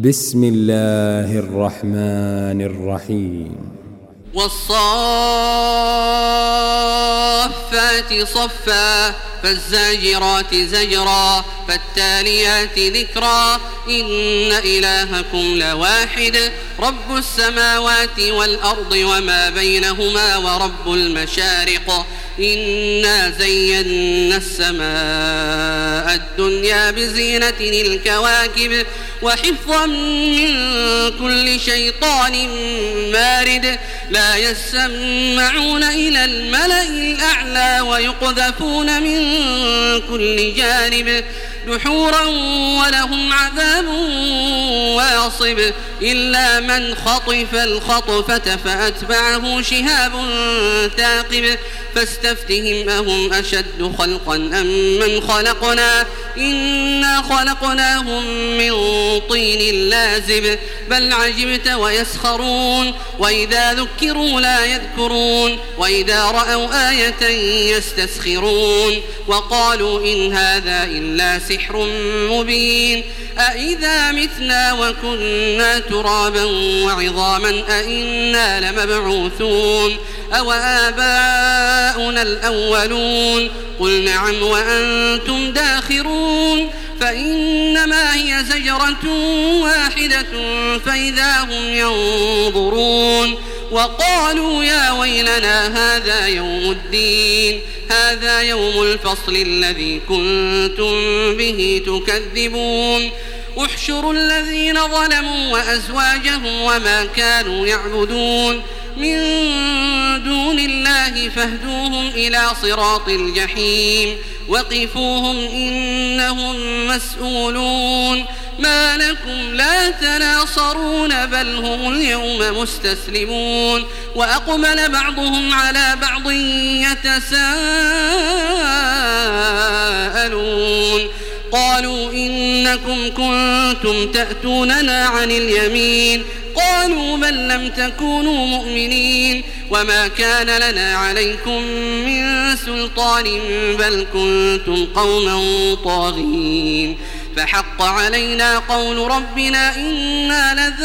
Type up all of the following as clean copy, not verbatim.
بسم الله الرحمن الرحيم والصافات صفا فالزاجرات زجرا فالتاليات ذكرا إن إلهكم لواحد رب السماوات والأرض وما بينهما ورب المشارق إنا زينا السماء الدنيا بزينة الكواكب وحفظا من كل شيطان مارد لا يسمعون إلى الملأ الأعلى ويقذفون من كل جانب دحورا ولهم عذاب واصب إلا من خطف الخطفة فأتبعه شهاب ثاقب فاستفتهم أهم أشد خلقا أم من خلقنا إنا خلقناهم من طين لازب بل عجبت ويسخرون وإذا ذكروا لا يذكرون وإذا رأوا آية يستسخرون وقالوا إن هذا إلا سحر مبين أإذا متنا وكنا ترابا وعظاما أإنا لمبعوثون أو آباؤنا الأولون قل نعم وأنتم داخرون فإنما هي زجرة واحدة فإذا هم ينظرون وقالوا يا ويلنا هذا يوم الدين هذا يوم الفصل الذي كنتم به تكذبون احشروا الذين ظلموا وأزواجهم وما كانوا يعبدون من دون الله فاهدوهم إلى صراط الجحيم وقفوهم إنهم مسؤولون ما لكم لا تناصرون بل هم اليوم مستسلمون وأقبل بعضهم على بعض يتساءلون قالوا إنكم كنتم تأتوننا عن اليمين قالوا بل لم تكونوا مؤمنين وما كان لنا عليكم من سلطان بل كنتم قوما طاغين فحق علينا قول ربنا إنا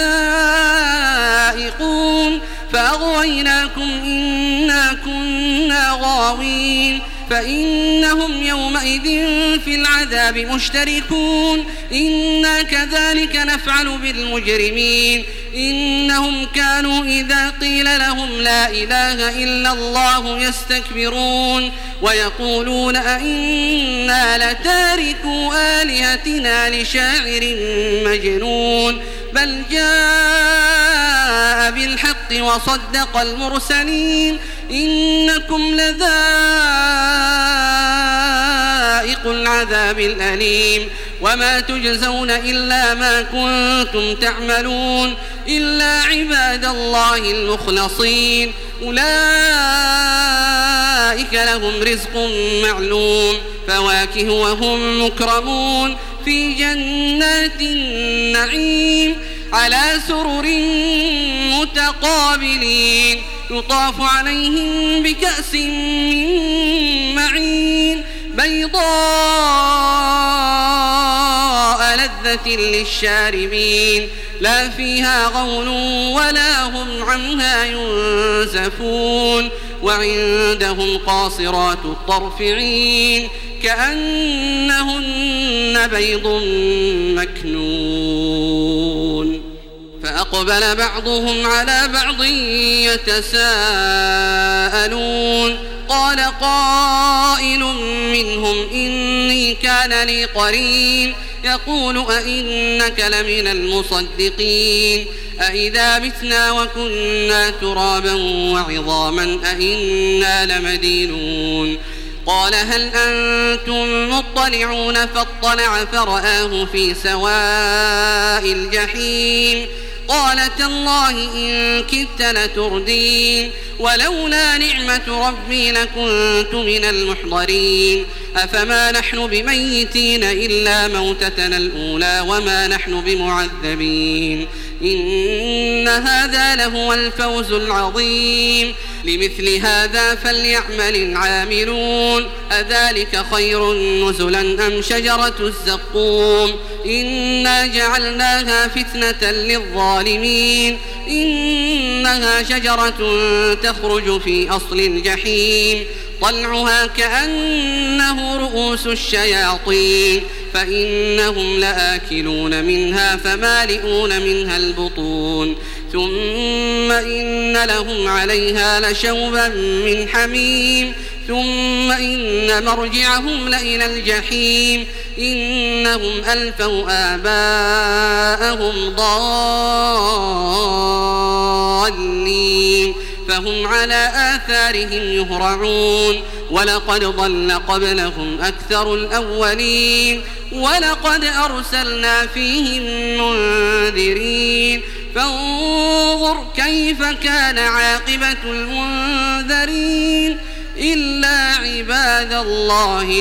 لذائقون فأغويناكم إنا كنا غاوين فإنهم يومئذ في العذاب مشتركون إنا كذلك نفعل بالمجرمين إنهم كانوا إذا قيل لهم لا إله إلا الله يستكبرون ويقولون أئنا لتاركو آلهتنا لشاعر مجنون بل جاء بالحق وصدق المرسلين إنكم لذائق العذاب الأليم وما تجزون إلا ما كنتم تعملون إلا عباد الله المخلصين أولئك لهم رزق معلوم فواكه وهم مكرمون في جنات النعيم على سرر متقابلين يطاف عليهم بكأس من معين بيضاء لذة للشاربين لا فيها غول ولا هم عنها ينزفون وعندهم قاصرات الطرف عين كأنهن بيض مكنون فأقبل بعضهم على بعض يتساءلون قال قائل منهم إني كان لي قرين يقول أئنك لمن المصدقين أئذا متنا وكنا ترابا وعظاما أئنا لمدينون قال هل أنتم مطلعون فاطلع فرآه في سواء الجحيم قال تالله إن كدت لتردين ولولا نعمة ربي لكنت من المحضرين أفما نحن بميتين إلا موتتنا الأولى وما نحن بمعذبين إن هذا لهو الفوز العظيم لمثل هذا فليعمل العاملون أذلك خير نزلا أم شجرة الزقوم إنا جعلناها فتنة للظالمين إنها شجرة تخرج في أصل الجحيم طلعها كأنه رؤوس الشياطين فإنهم لآكلون منها فمالئون منها البطون ثم إن لهم عليها لشوبا من حميم ثم إن مرجعهم لإلى الجحيم إنهم ألفوا آباءهم ضالين فهم على آثارهم يهرعون ولقد ضل قبلهم أكثر الأولين ولقد أرسلنا فيهم منذرين فانظر كيف كان عاقبة المنذرين إلا عباد الله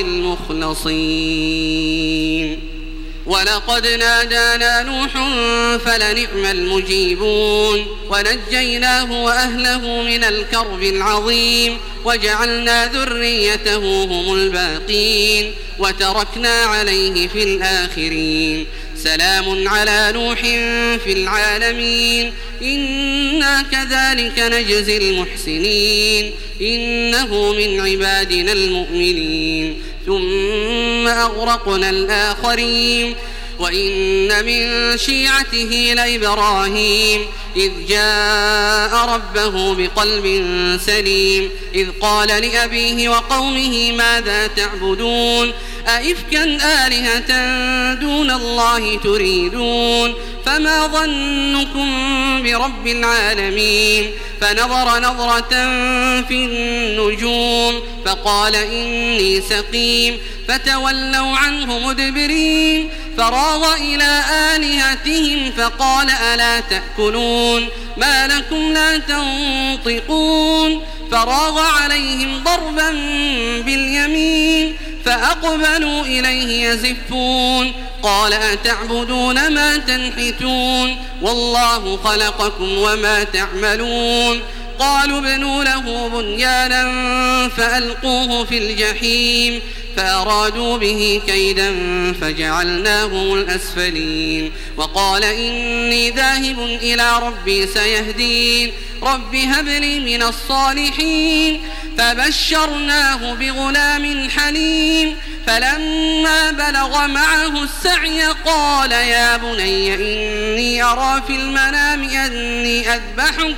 المخلصين ولقد نادانا نوح فلنعم المجيبون ونجيناه وأهله من الكرب العظيم وجعلنا ذريته هم الباقين وتركنا عليه في الآخرين سلام على نوح في العالمين إنا كذلك نجزي المحسنين إنه من عبادنا المؤمنين ثم أغرقنا الآخرين وإن من شيعته لإبراهيم إذ جاء ربه بقلب سليم إذ قال لأبيه وقومه ماذا تعبدون أئفكا آلهة دون الله تريدون فما ظنكم برب العالمين فنظر نظرة في النجوم فقال إني سقيم فتولوا عنه مدبرين فراغ إلى آلهتهم فقال ألا تأكلون ما لكم لا تنطقون فراغ عليهم ضربا باليمين فأقبلوا إليه يزفون قال أتعبدون ما تنحتون والله خلقكم وما تعملون قالوا ابنوا له بنيانا فألقوه في الجحيم فأرادوا به كيدا فجعلناهم الأسفلين وقال إني ذاهب إلى ربي سيهدين رب هب لي من الصالحين فبشرناه بغلام حليم فلما بلغ معه السعي قال يا بني إني أرى في المنام أني أذبحك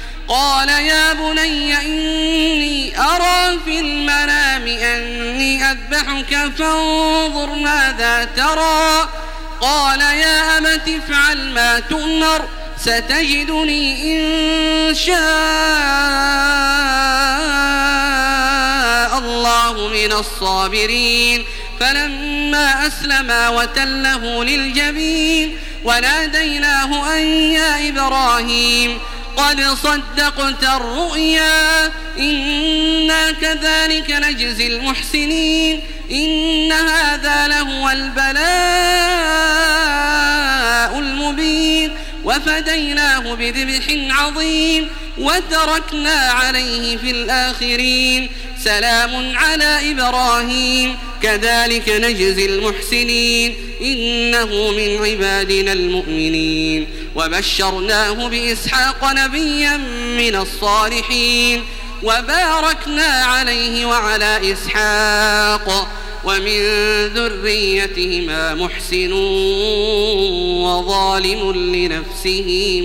فانظر ماذا ترى قال يا أبت افعل ما تؤمر ستجدني إن شاء الله من الصابرين فلما أسلما وتله للجبين وناديناه أن يا إبراهيم قد صدقت الرؤيا إنا كذلك نجزي المحسنين إن هذا لهو البلاء المبين وفديناه بذبح عظيم وتركنا عليه في الآخرين سلام على إبراهيم كذلك نجزي المحسنين إنه من عبادنا المؤمنين وبشرناه بإسحاق نبيا من الصالحين وباركنا عليه وعلى إسحاق ومن ذريتهما محسن وظالم لنفسه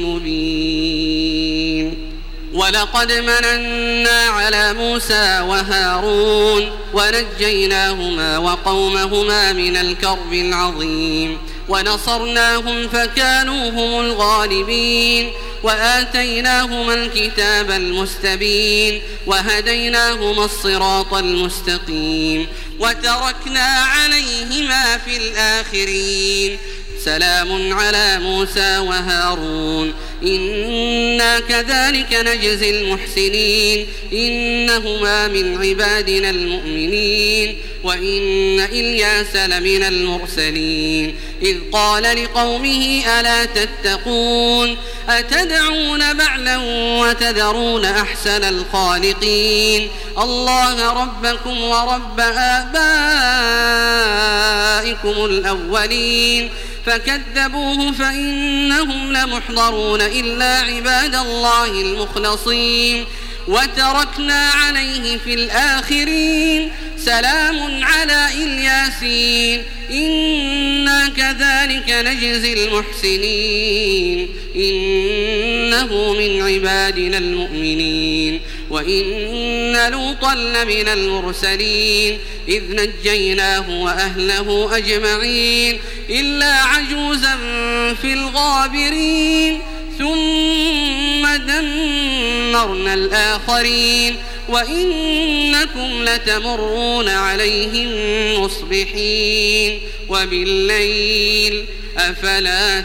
مبين ولقد مننا على موسى وهارون ونجيناهما وقومهما من الكرب العظيم ونصرناهم فكانوا هم الغالبين وآتيناهما الكتاب المستبين وهديناهما الصراط المستقيم وتركنا عليهما في الآخرين سلام على موسى وهارون إنا كذلك نجزي المحسنين إنهما من عبادنا المؤمنين وإن إلياس لمن المرسلين إذ قال لقومه ألا تتقون أتدعون بعلا وتذرون أحسن الخالقين الله ربكم ورب آبائكم الأولين فكذبوه فإنهم لمحضرون إلا عباد الله المخلصين وتركنا عليه في الآخرين سلام على الياسين إنا كذلك نجزي المحسنين إنه من عبادنا المؤمنين وإن لوطا لمن المرسلين إذ نجيناه وأهله أجمعين إلا عجوزا في الغابرين ثم دمرنا الآخرين وإنكم لتمرون عليهم مصبحين وبالليل أفلا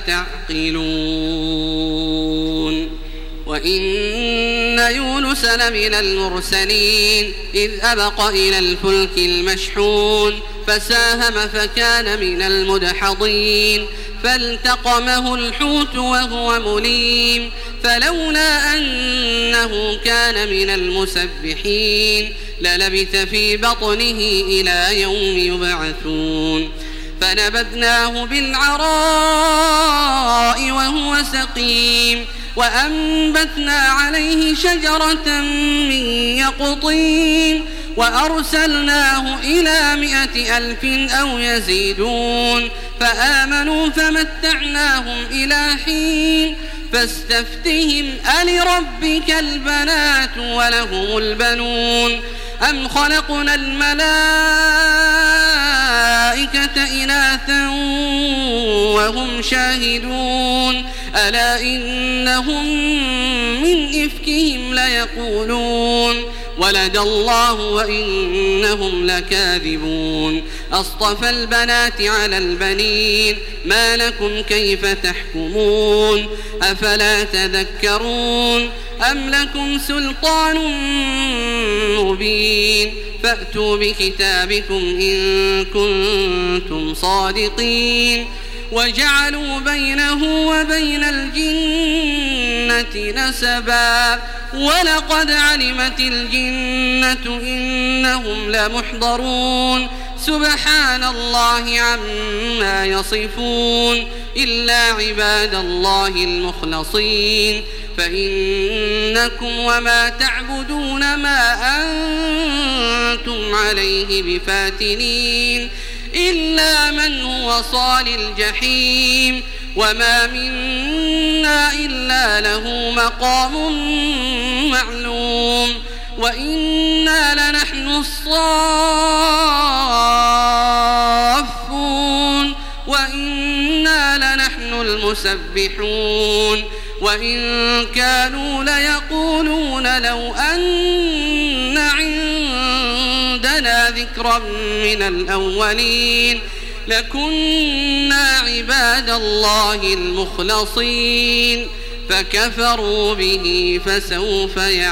تعقلون وإن يونس لمن المرسلين إذ أبق إلى الفلك المشحون فساهم فكان من المدحضين فالتقمه الحوت وهو مليم فلولا أنه كان من المسبحين للبث في بطنه إلى يوم يبعثون فنبذناه بالعراء وهو سقيم وأنبتنا عليه شجرة من يقطين وأرسلناه إلى 100,000 أو يزيدون فآمنوا فمتعناهم إلى حين فاستفتهم ألربك البنات ولهم البنون أم خلقنا الملائكة إناثا وهم شاهدون ألا إنهم من إفكهم ليقولون ولد الله وإنهم لكاذبون أصطفى البنات على البنين ما لكم كيف تحكمون أفلا تذكرون أم لكم سلطان مبين فأتوا بكتابكم إن كنتم صادقين وجعلوا بينه وبين الجنة نسبا ولقد علمت الجنة إنهم لمحضرون سبحان الله عما يصفون إلا عباد الله المخلصين فإنكم وما تعبدون ما أنتم عليه بفاتنين إلا من هو صال الجحيم وما منا إلا له مقام معلوم وإنا لنحن الصافون وإنا لنحن المسبحون وإن كانوا ليقولون لو أن عندنا ذكرا من الأولين لكنا عباد الله المخلصين فكفروا به فسوف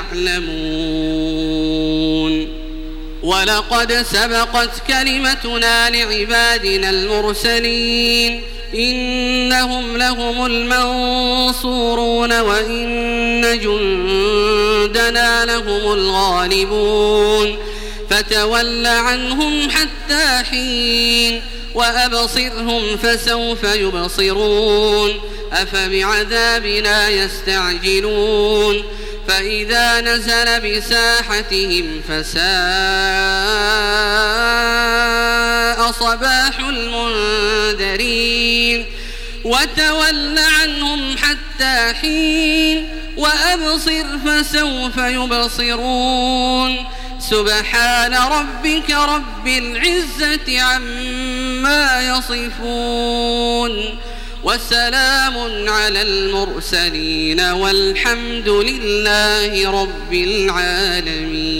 يعلمون ولقد سبقت كلمتنا لعبادنا المرسلين إنهم لهم المنصورون وإن جندنا لهم الغالبون فتول عنهم حتى حين وأبصرهم فسوف يبصرون أفبعذابنا يستعجلون فإذا نزل بساحتهم فساء صباح المنذرين وتول عنهم حتى حين وأبصر فسوف يبصرون سبحان ربك رب العزة عما يصفون وسلام على المرسلين والحمد لله رب العالمين.